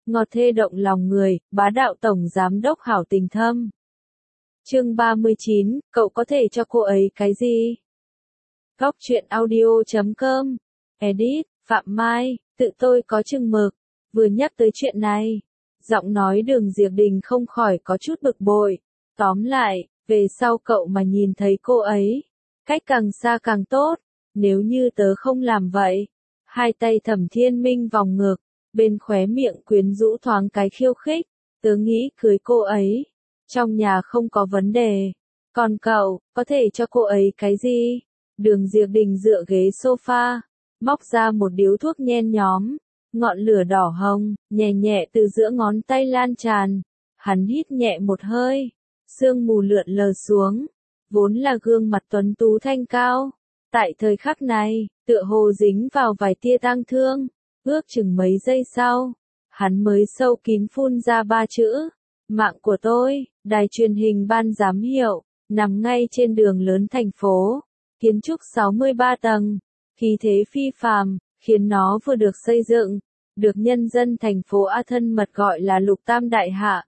ngọt thê động lòng người, bá đạo tổng giám đốc hảo tình thâm. Chương 39, cậu có thể cho cô ấy cái gì? Góc truyện audio.com. Edit, Phạm Mai, tự tôi có chừng mực. Vừa nhắc tới chuyện này, giọng nói Đường Diệp Đình không khỏi có chút bực bội. Tóm lại, về sau cậu mà nhìn thấy cô ấy, cách càng xa càng tốt. Nếu như tớ không làm vậy. Hai tay Thẩm Thiên Minh vòng ngực, bên khóe miệng quyến rũ thoáng cái khiêu khích. Tớ nghĩ cưới cô ấy, trong nhà không có vấn đề. Còn cậu, có thể cho cô ấy cái gì? Đường Diệp Đình dựa ghế sofa, móc ra một điếu thuốc nhen nhóm. Ngọn lửa đỏ hồng, nhẹ nhẹ từ giữa ngón tay lan tràn. Hắn hít nhẹ một hơi, sương mù lượn lờ xuống. Vốn là gương mặt tuấn tú thanh cao. Tại thời khắc này, tựa hồ dính vào vài tia tang thương. Ước chừng mấy giây sau, hắn mới sâu kín phun ra ba chữ. Mạng của tôi, đài truyền hình ban giám hiệu, nằm ngay trên đường lớn thành phố. Kiến trúc 63 tầng, khí thế phi phàm, khiến nó vừa được xây dựng, được nhân dân thành phố A thân mật gọi là Lục Tam Đại Hạ.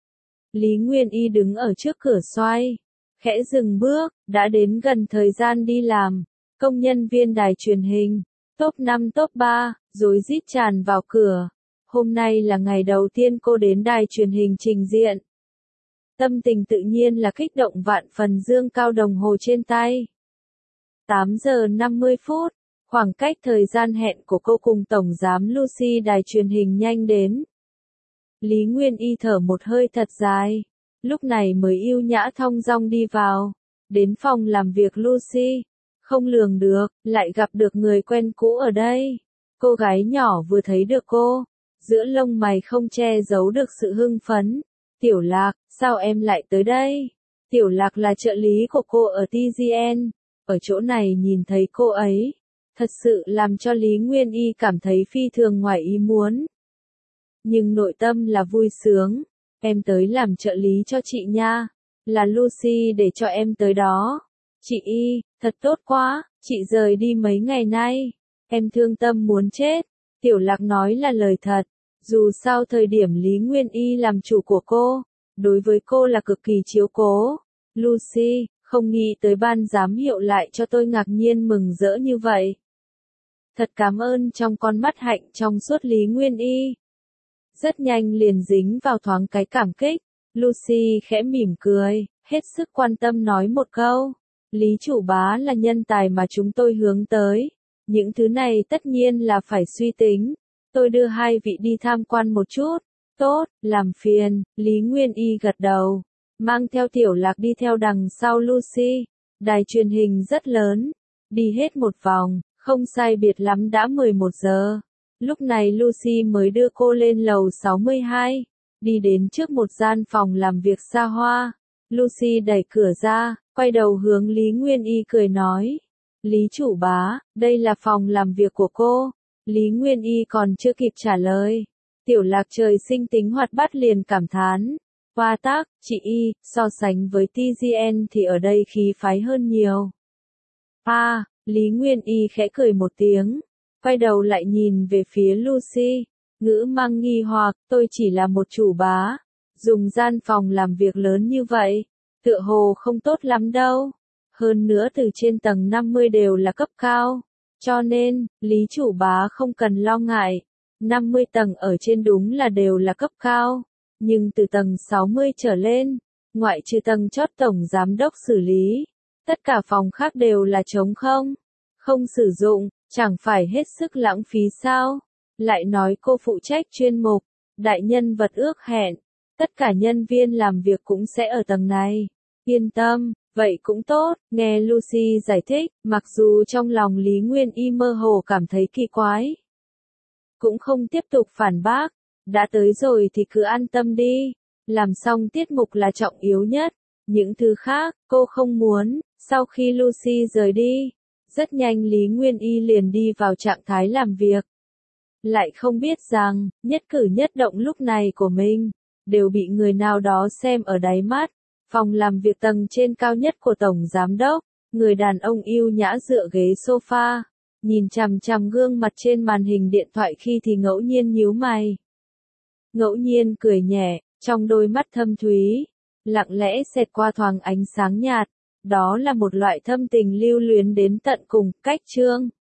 Lý Nguyên Y đứng ở trước cửa xoay, khẽ dừng bước, đã đến gần thời gian đi làm. Công nhân viên đài truyền hình, top 5 top 3, rối rít tràn vào cửa. Hôm nay là ngày đầu tiên cô đến đài truyền hình trình diện. Tâm tình tự nhiên là kích động vạn phần, dương cao đồng hồ trên tay. 8 giờ 50 phút, khoảng cách thời gian hẹn của cô cùng Tổng giám Lucy đài truyền hình nhanh đến. Lý Nguyên Y thở một hơi thật dài, lúc này mới ưu nhã thong dong đi vào, đến phòng làm việc Lucy. Không lường được, lại gặp được người quen cũ ở đây. Cô gái nhỏ vừa thấy được cô, giữa lông mày không che giấu được sự hưng phấn. Tiểu Lạc, sao em lại tới đây? Tiểu Lạc là trợ lý của cô ở TGN. Ở chỗ này nhìn thấy cô ấy, thật sự làm cho Lý Nguyên Y cảm thấy phi thường ngoài ý muốn. Nhưng nội tâm là vui sướng. Em tới làm trợ lý cho chị nha. Là Lucy để cho em tới đó. Chị Y, thật tốt quá, chị rời đi mấy ngày nay. Em thương tâm muốn chết. Tiểu Lạc nói là lời thật. Dù sao thời điểm Lý Nguyên Y làm chủ của cô, đối với cô là cực kỳ chiếu cố. Lucy, không nghĩ tới ban giám hiệu lại cho tôi ngạc nhiên mừng rỡ như vậy. Thật cảm ơn. Trong con mắt hạnh trong suốt Lý Nguyên Y, rất nhanh liền dính vào thoáng cái cảm kích. Lucy khẽ mỉm cười, hết sức quan tâm nói một câu. Lý chủ bá là nhân tài mà chúng tôi hướng tới. Những thứ này tất nhiên là phải suy tính. Tôi đưa hai vị đi tham quan một chút. Tốt, làm phiền. Lý Nguyên Y gật đầu, mang theo Tiểu Lạc đi theo đằng sau Lucy. Đài truyền hình rất lớn. Đi hết một vòng, không sai biệt lắm đã 11 giờ. Lúc này Lucy mới đưa cô lên lầu 62. Đi đến trước một gian phòng làm việc xa hoa. Lucy đẩy cửa ra, quay đầu hướng Lý Nguyên Y cười nói. Lý chủ bá, đây là phòng làm việc của cô. Lý Nguyên Y còn chưa kịp trả lời. Tiểu Lạc trời sinh tính hoạt bát liền cảm thán. Hoa tác, chị Y, so sánh với TGN thì ở đây khí phái hơn nhiều. Lý Nguyên Y khẽ cười một tiếng. Quay đầu lại nhìn về phía Lucy. Ngữ mang nghi hoặc, tôi chỉ là một chủ bá. Dùng gian phòng làm việc lớn như vậy, tựa hồ không tốt lắm đâu. Hơn nữa từ trên tầng 50 đều là cấp cao. Cho nên, Lý chủ bá không cần lo ngại. 50 tầng ở trên đúng là đều là cấp cao. Nhưng từ tầng 60 trở lên, ngoại trừ tầng chót tổng giám đốc xử lý, tất cả phòng khác đều là trống không. Không sử dụng, chẳng phải hết sức lãng phí sao? Lại nói cô phụ trách chuyên mục, đại nhân vật ước hẹn. Tất cả nhân viên làm việc cũng sẽ ở tầng này. Yên tâm, vậy cũng tốt. Nghe Lucy giải thích, mặc dù trong lòng Lý Nguyên Y mơ hồ cảm thấy kỳ quái, cũng không tiếp tục phản bác. Đã tới rồi thì cứ an tâm đi. Làm xong tiết mục là trọng yếu nhất. Những thứ khác, cô không muốn. Sau khi Lucy rời đi, rất nhanh Lý Nguyên Y liền đi vào trạng thái làm việc. Lại không biết rằng, nhất cử nhất động lúc này của mình, đều bị người nào đó xem ở đáy mắt. Phòng làm việc tầng trên cao nhất của Tổng Giám Đốc, người đàn ông yêu nhã dựa ghế sofa, nhìn chằm chằm gương mặt trên màn hình điện thoại khi thì ngẫu nhiên nhíu mày. ngẫu nhiên cười nhẹ, trong đôi mắt thâm thúy, lặng lẽ xẹt qua thoáng ánh sáng nhạt. Đó là một loại thâm tình lưu luyến đến tận cùng. Cách chương